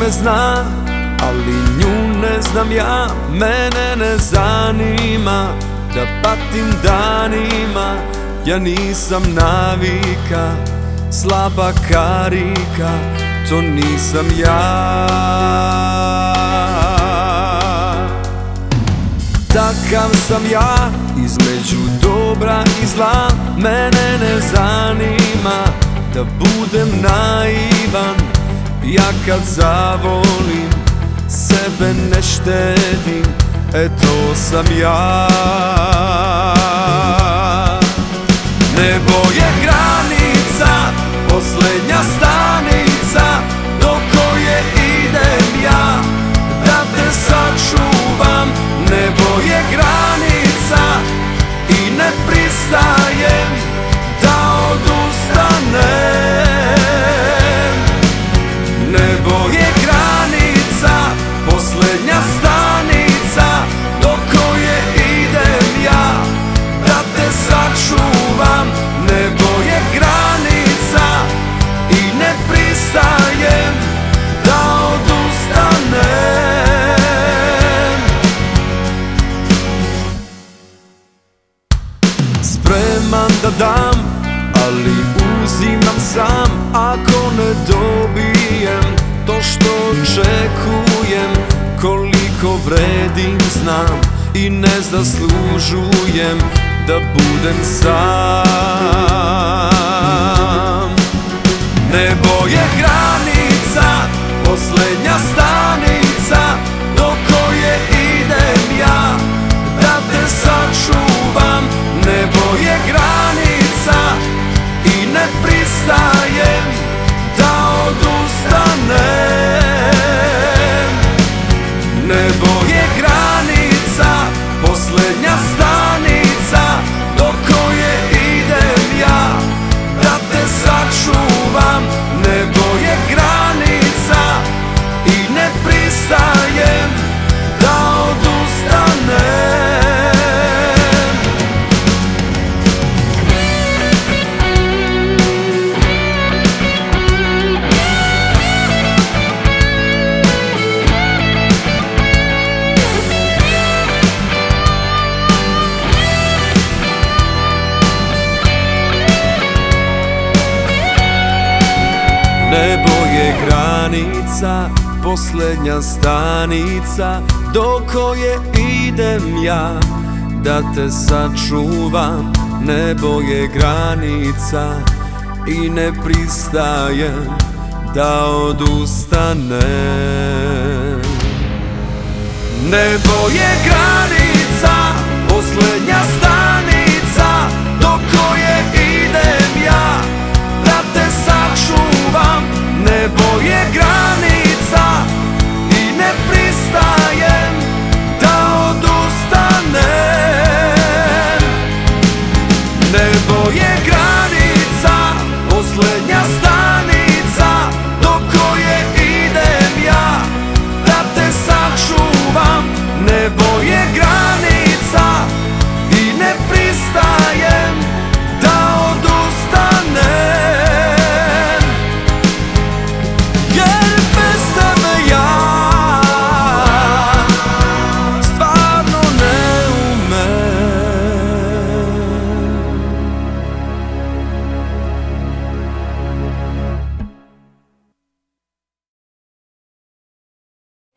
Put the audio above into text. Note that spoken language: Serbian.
me zna, ali nju ne znam ja. Mene ne zanima da patim danima, ja nisam navika, slaba karika, to nisam ja. Takav sam ja, između dobra i zla. Mene ne zanima da budem naivan, ja kad zavolim sebe ne štedim, to sam ja. Nebo je granica, posljednja stanica do koje idem ja da te sačuvam. Nebo je granica i ne pristajem da odustanem. Nebo je granica, posljednja stanica do koje idem ja da te sačuvam. Nebo je granica i ne pristajem da odustanem. Spreman da dam, ali uzimam sam. Ako ne dobijem to što očekujem, koliko vredim znam i ne zaslužujem da budem sam. Nebo je granica, posljednja stanica do koje idem ja da te sačuvam. Nebo je granica i ne pristajem da odustanem. Nebo je granica, posljednja stanica do koje idem ja da te sačuvam. Nebo je granica i ne pristajem da odustanem. Nebo je granica, posljednja stanica do koje idem ja da te sačuvam. Nebo je granica i ne pristajem da odustanem. Nebo je granica, posljednja stanica